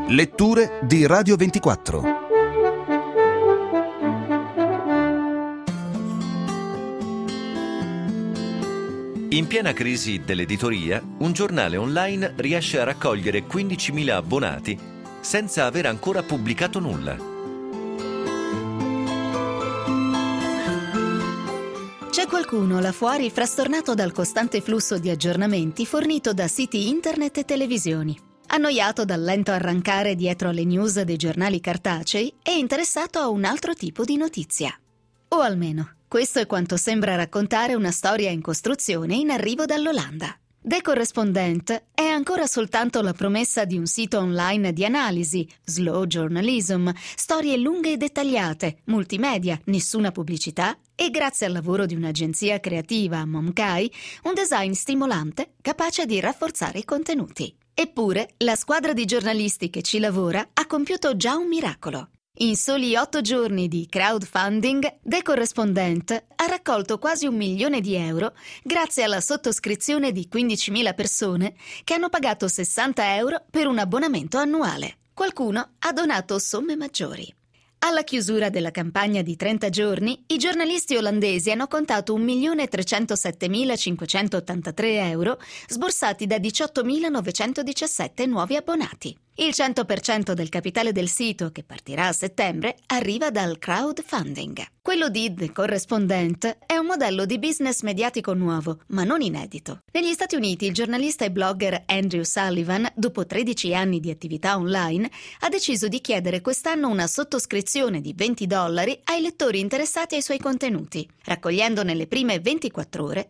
Letture di Radio 24. In piena crisi dell'editoria, un giornale online riesce a raccogliere 15.000 abbonati senza aver ancora pubblicato nulla. C'è qualcuno là fuori frastornato dal costante flusso di aggiornamenti fornito da siti internet e televisioni. Annoiato dal lento arrancare dietro alle news dei giornali cartacei e interessato a un altro tipo di notizia. O almeno, questo è quanto sembra raccontare una storia in costruzione in arrivo dall'Olanda. The Correspondent è ancora soltanto la promessa di un sito online di analisi, slow journalism, storie lunghe e dettagliate, multimedia, nessuna pubblicità e, grazie al lavoro di un'agenzia creativa, Momkai, un design stimolante capace di rafforzare i contenuti. Eppure, la squadra di giornalisti che ci lavora ha compiuto già un miracolo. In soli 8 giorni di crowdfunding, The Correspondent ha raccolto quasi 1 milione di euro grazie alla sottoscrizione di 15.000 persone che hanno pagato 60 euro per un abbonamento annuale. Qualcuno ha donato somme maggiori. Alla chiusura della campagna di 30 giorni, i giornalisti olandesi hanno contato 1.037.583 euro sborsati da 18.917 nuovi abbonati. Il 100% del capitale del sito, che partirà a settembre, arriva dal crowdfunding. Quello di The Correspondent è un modello di business mediatico nuovo, ma non inedito. Negli Stati Uniti il giornalista e blogger Andrew Sullivan, dopo 13 anni di attività online, ha deciso di chiedere quest'anno una sottoscrizione di $20 ai lettori interessati ai suoi contenuti, raccogliendo nelle prime 24 ore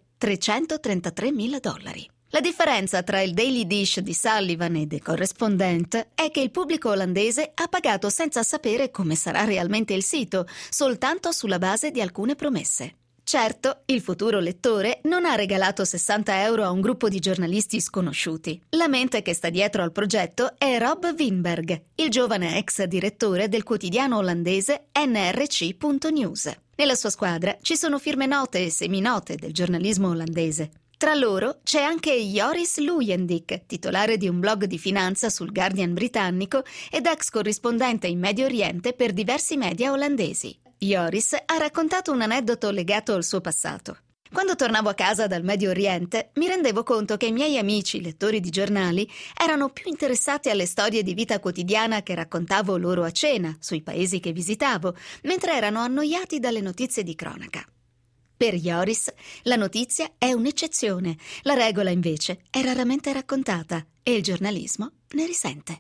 $333.000. La differenza tra il Daily Dish di Sullivan e The Correspondent è che il pubblico olandese ha pagato senza sapere come sarà realmente il sito, soltanto sulla base di alcune promesse. Certo, il futuro lettore non ha regalato 60 euro a un gruppo di giornalisti sconosciuti. La mente che sta dietro al progetto è Rob Winberg, il giovane ex direttore del quotidiano olandese NRC.news. Nella sua squadra ci sono firme note e seminote del giornalismo olandese. Tra loro c'è anche Joris Luyendyk, titolare di un blog di finanza sul Guardian britannico ed ex corrispondente in Medio Oriente per diversi media olandesi. Joris ha raccontato un aneddoto legato al suo passato. Quando tornavo a casa dal Medio Oriente, mi rendevo conto che i miei amici, lettori di giornali, erano più interessati alle storie di vita quotidiana che raccontavo loro a cena, sui paesi che visitavo, mentre erano annoiati dalle notizie di cronaca. Per Joris, la notizia è un'eccezione, la regola invece è raramente raccontata e il giornalismo ne risente.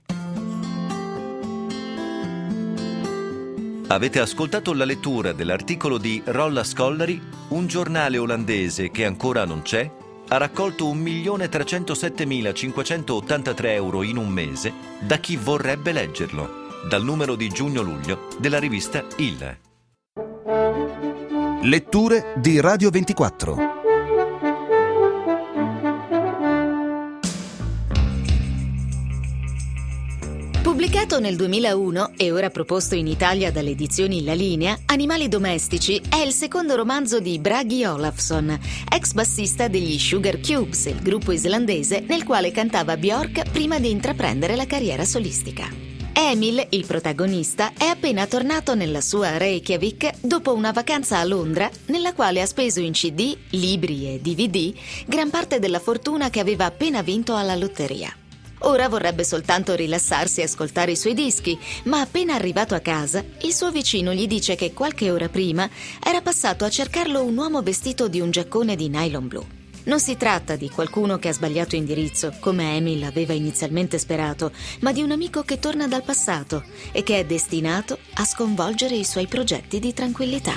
Avete ascoltato la lettura dell'articolo di Rolla Scollari, un giornale olandese che ancora non c'è, ha raccolto 1.307.583 euro in un mese da chi vorrebbe leggerlo, dal numero di giugno-luglio della rivista Il. Letture di Radio 24. Pubblicato nel 2001 e ora proposto in Italia dalle edizioni La Linea, Animali domestici è il secondo romanzo di Bragi Olafsson, ex bassista degli Sugar Cubes, il gruppo islandese nel quale cantava Björk prima di intraprendere la carriera solistica. Emil, il protagonista, è appena tornato nella sua Reykjavik dopo una vacanza a Londra nella quale ha speso in CD, libri e DVD gran parte della fortuna che aveva appena vinto alla lotteria. Ora vorrebbe soltanto rilassarsi e ascoltare i suoi dischi, ma appena arrivato a casa, il suo vicino gli dice che qualche ora prima era passato a cercarlo un uomo vestito di un giaccone di nylon blu. Non si tratta di qualcuno che ha sbagliato indirizzo, come Emil aveva inizialmente sperato, ma di un amico che torna dal passato e che è destinato a sconvolgere i suoi progetti di tranquillità.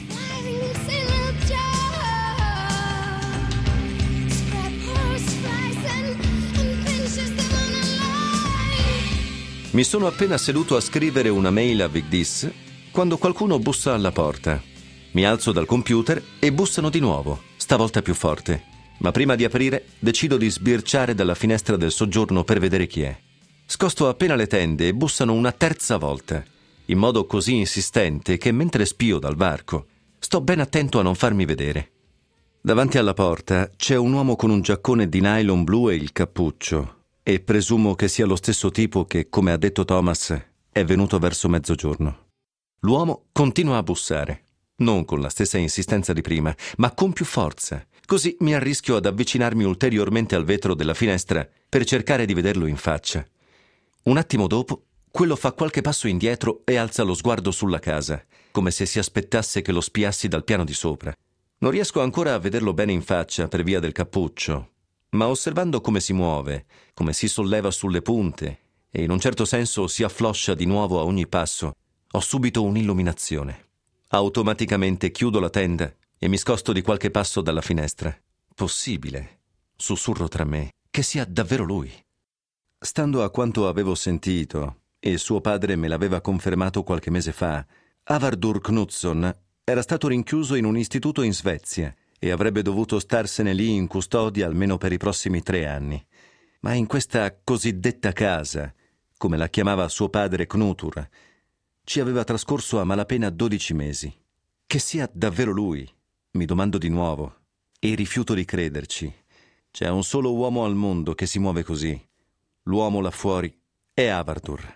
Mi sono appena seduto a scrivere una mail a Vigdis quando qualcuno bussa alla porta. Mi alzo dal computer e bussano di nuovo, stavolta più forte. Ma prima di aprire, decido di sbirciare dalla finestra del soggiorno per vedere chi è. Scosto appena le tende e bussano una terza volta, in modo così insistente che mentre spio dal varco, sto ben attento a non farmi vedere. Davanti alla porta c'è un uomo con un giaccone di nylon blu e il cappuccio. e presumo che sia lo stesso tipo che, come ha detto Thomas, è venuto verso mezzogiorno. L'uomo continua a bussare, non con la stessa insistenza di prima, ma con più forza. Così mi arrischio ad avvicinarmi ulteriormente al vetro della finestra per cercare di vederlo in faccia. Un attimo dopo, quello fa qualche passo indietro e alza lo sguardo sulla casa, come se si aspettasse che lo spiassi dal piano di sopra. Non riesco ancora a vederlo bene in faccia per via del cappuccio, ma osservando come si muove, come si solleva sulle punte e in un certo senso si affloscia di nuovo a ogni passo, ho subito un'illuminazione. Automaticamente chiudo la tenda e mi scosto di qualche passo dalla finestra. Possibile, sussurro tra me, che sia davvero lui. Stando a quanto avevo sentito, e suo padre me l'aveva confermato qualche mese fa, Havardur Knutsson era stato rinchiuso in un istituto in Svezia e avrebbe dovuto starsene lì in custodia almeno per i prossimi 3 anni. Ma in questa cosiddetta casa, come la chiamava suo padre Knutur, ci aveva trascorso a malapena 12 mesi. Che sia davvero lui, mi domando di nuovo, e rifiuto di crederci. C'è un solo uomo al mondo che si muove così. L'uomo là fuori è Havardur.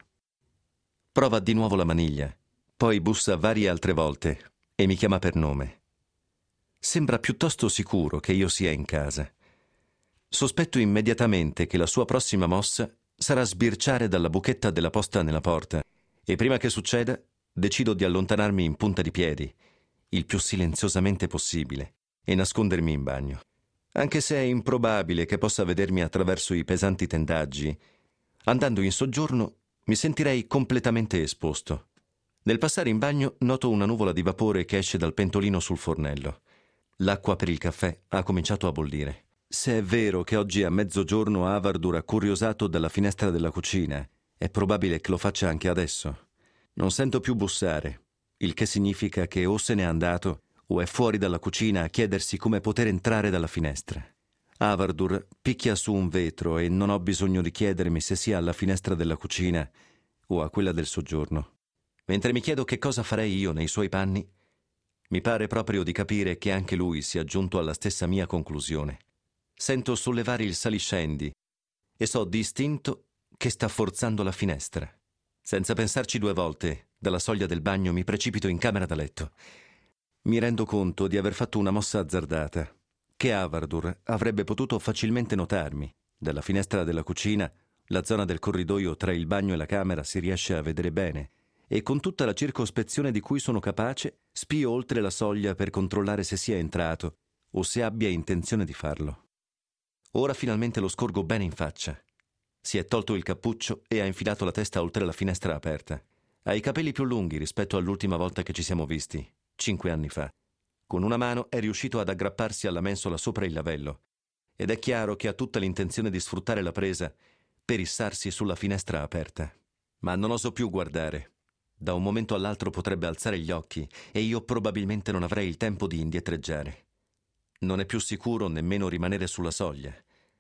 Prova di nuovo la maniglia, poi bussa varie altre volte e mi chiama per nome. Sembra piuttosto sicuro che io sia in casa. Sospetto immediatamente che la sua prossima mossa sarà sbirciare dalla buchetta della posta nella porta e prima che succeda decido di allontanarmi in punta di piedi, il più silenziosamente possibile, e nascondermi in bagno. Anche se è improbabile che possa vedermi attraverso i pesanti tendaggi, andando in soggiorno mi sentirei completamente esposto. Nel passare in bagno noto una nuvola di vapore che esce dal pentolino sul fornello. L'acqua per il caffè ha cominciato a bollire. Se è vero che oggi a mezzogiorno Havardur ha curiosato dalla finestra della cucina, è probabile che lo faccia anche adesso. Non sento più bussare, il che significa che o se n'è andato o è fuori dalla cucina a chiedersi come poter entrare dalla finestra. Havardur picchia su un vetro e non ho bisogno di chiedermi se sia alla finestra della cucina o a quella del soggiorno. Mentre mi chiedo che cosa farei io nei suoi panni, mi pare proprio di capire che anche lui sia giunto alla stessa mia conclusione. Sento sollevare il saliscendi e so di istinto che sta forzando la finestra. Senza pensarci 2 volte, dalla soglia del bagno mi precipito in camera da letto. Mi rendo conto di aver fatto una mossa azzardata, che Havardur avrebbe potuto facilmente notarmi. Dalla finestra della cucina, la zona del corridoio tra il bagno e la camera si riesce a vedere bene, e con tutta la circospezione di cui sono capace, spio oltre la soglia per controllare se sia entrato o se abbia intenzione di farlo. Ora finalmente lo scorgo bene in faccia. Si è tolto il cappuccio e ha infilato la testa oltre la finestra aperta. Ha i capelli più lunghi rispetto all'ultima volta che ci siamo visti, 5 anni fa. Con una mano è riuscito ad aggrapparsi alla mensola sopra il lavello ed è chiaro che ha tutta l'intenzione di sfruttare la presa per issarsi sulla finestra aperta. Ma non oso più guardare. Da un momento all'altro potrebbe alzare gli occhi e io probabilmente non avrei il tempo di indietreggiare. Non è più sicuro nemmeno rimanere sulla soglia.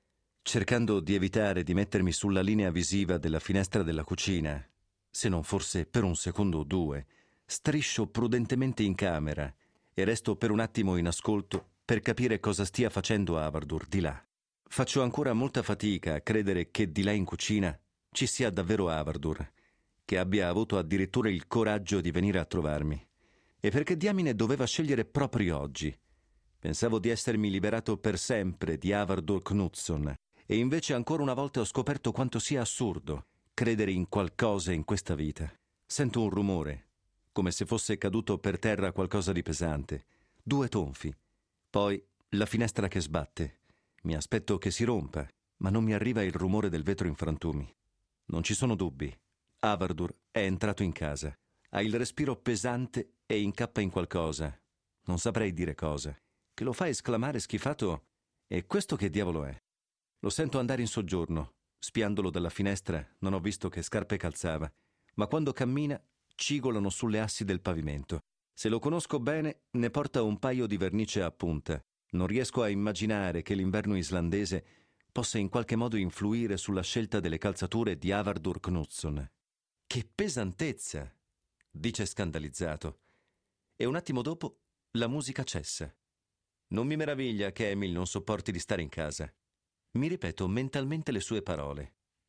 Cercando di evitare di mettermi sulla linea visiva della finestra della cucina, se non forse per un secondo o 2, striscio prudentemente in camera e resto per un attimo in ascolto per capire cosa stia facendo Havardur di là. Faccio ancora molta fatica a credere che di là in cucina ci sia davvero Havardur, che abbia avuto addirittura il coraggio di venire a trovarmi. E perché diamine doveva scegliere proprio oggi? Pensavo di essermi liberato per sempre di Havardur Knutsson, e invece ancora una volta ho scoperto quanto sia assurdo credere in qualcosa in questa vita. Sento un rumore, come se fosse caduto per terra qualcosa di pesante. 2 tonfi. Poi la finestra che sbatte. Mi aspetto che si rompa, ma non mi arriva il rumore del vetro in frantumi. Non ci sono dubbi. Havardur è entrato in casa. Ha il respiro pesante e incappa in qualcosa. Non saprei dire cosa. Che lo fa esclamare schifato: «E questo che diavolo è?» Lo sento andare in soggiorno. Spiandolo dalla finestra non ho visto che scarpe calzava, ma quando cammina cigolano sulle assi del pavimento. Se lo conosco bene, ne porta un paio di vernice a punta. Non riesco a immaginare che l'inverno islandese possa in qualche modo influire sulla scelta delle calzature di Havardur Knutsson. «Che pesantezza!» dice scandalizzato. E un attimo dopo la musica cessa. Non mi meraviglia che Emil non sopporti di stare in casa. Mi ripeto mentalmente le sue parole.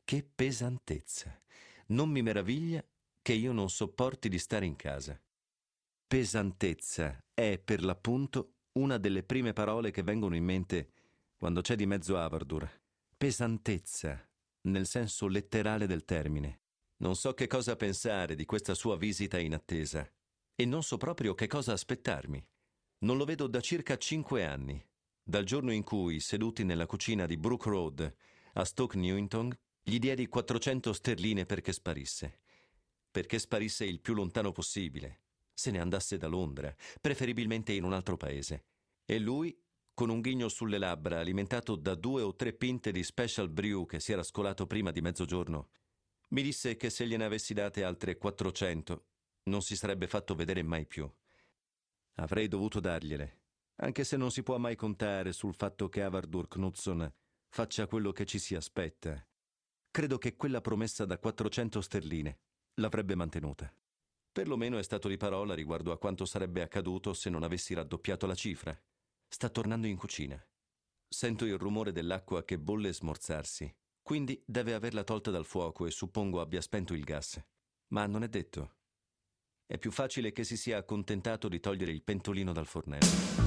Che pesantezza! Non mi meraviglia che io non sopporti di stare in casa. Pesantezza è, per l'appunto, una delle prime parole che vengono in mente quando c'è di mezzo Avardur. Pesantezza, nel senso letterale del termine. Non so che cosa pensare di questa sua visita inattesa e non so proprio che cosa aspettarmi. Non lo vedo da circa 5 anni, dal giorno in cui, seduti nella cucina di Brook Road a Stoke Newington, gli diedi 400 sterline perché sparisse. Perché sparisse il più lontano possibile. Se ne andasse da Londra, preferibilmente in un altro paese. E lui, con un ghigno sulle labbra, alimentato da 2 o 3 pinte di special brew che si era scolato prima di mezzogiorno, mi disse che se gliene avessi date altre 400 non si sarebbe fatto vedere mai più. Avrei dovuto dargliele, anche se non si può mai contare sul fatto che Avardur Knudson faccia quello che ci si aspetta. Credo che quella promessa da 400 sterline l'avrebbe mantenuta. Perlomeno è stato di parola riguardo a quanto sarebbe accaduto se non avessi raddoppiato la cifra. Sta tornando in cucina. Sento il rumore dell'acqua che bolle e smorzarsi. Quindi deve averla tolta dal fuoco e suppongo abbia spento il gas. Ma non è detto. È più facile che si sia accontentato di togliere il pentolino dal fornello.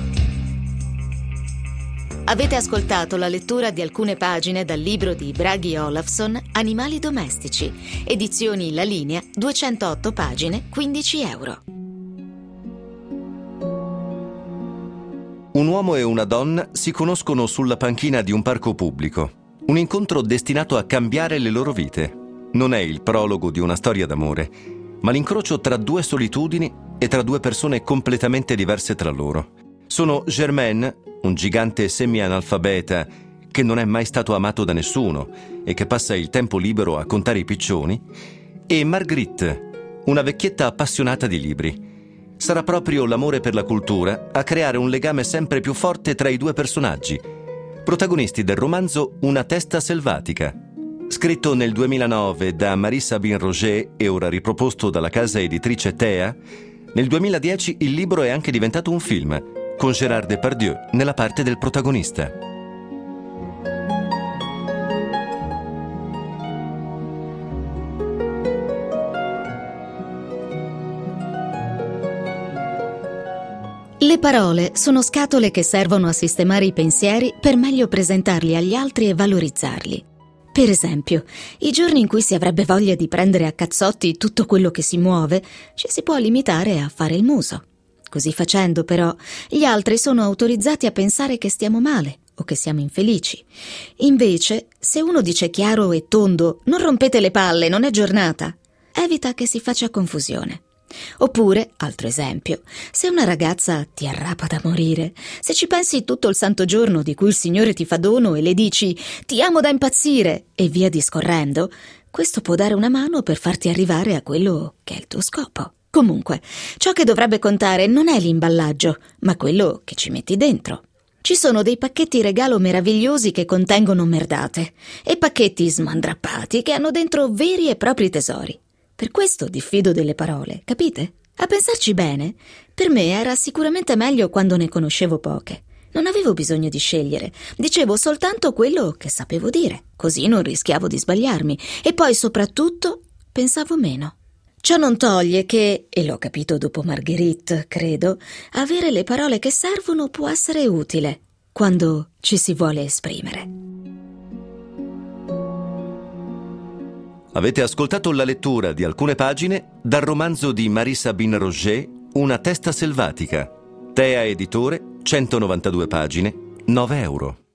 Avete ascoltato la lettura di alcune pagine dal libro di Bragi Olafsson, Animali domestici, edizioni La Linea, 208 pagine, €15. Un uomo e una donna si conoscono sulla panchina di un parco pubblico. Un incontro destinato a cambiare le loro vite. Non è il prologo di una storia d'amore, ma l'incrocio tra 2 solitudini e tra 2 persone completamente diverse tra loro. Sono Germaine, un gigante semi-analfabeta che non è mai stato amato da nessuno e che passa il tempo libero a contare i piccioni, e Marguerite, una vecchietta appassionata di libri. Sarà proprio l'amore per la cultura a creare un legame sempre più forte tra i 2 personaggi, protagonisti del romanzo Una testa selvatica, scritto nel 2009 da Marie-Sabine Roger e ora riproposto dalla casa editrice Thea. Nel 2010 il libro è anche diventato un film, con Gérard Depardieu nella parte del protagonista. Le parole sono scatole che servono a sistemare i pensieri per meglio presentarli agli altri e valorizzarli. Per esempio, i giorni in cui si avrebbe voglia di prendere a cazzotti tutto quello che si muove, ci si può limitare a fare il muso. Così facendo, però, gli altri sono autorizzati a pensare che stiamo male o che siamo infelici. Invece, se uno dice chiaro e tondo «non rompete le palle, non è giornata», evita che si faccia confusione. Oppure, altro esempio, se una ragazza ti arrapa da morire, se ci pensi tutto il santo giorno di cui il Signore ti fa dono e le dici «ti amo da impazzire» e via discorrendo, questo può dare una mano per farti arrivare a quello che è il tuo scopo. Comunque, ciò che dovrebbe contare non è l'imballaggio, ma quello che ci metti dentro. Ci sono dei pacchetti regalo meravigliosi che contengono merdate e pacchetti smandrappati che hanno dentro veri e propri tesori. Per questo diffido delle parole, capite? A pensarci bene, per me era sicuramente meglio quando ne conoscevo poche. Non avevo bisogno di scegliere, dicevo soltanto quello che sapevo dire, così non rischiavo di sbagliarmi e poi soprattutto pensavo meno. Ciò non toglie che, e l'ho capito dopo Marguerite, credo, avere le parole che servono può essere utile quando ci si vuole esprimere. Avete ascoltato la lettura di alcune pagine dal romanzo di Marie-Sabine Roger, Una testa selvatica. Thea Editore, 192 pagine, €9.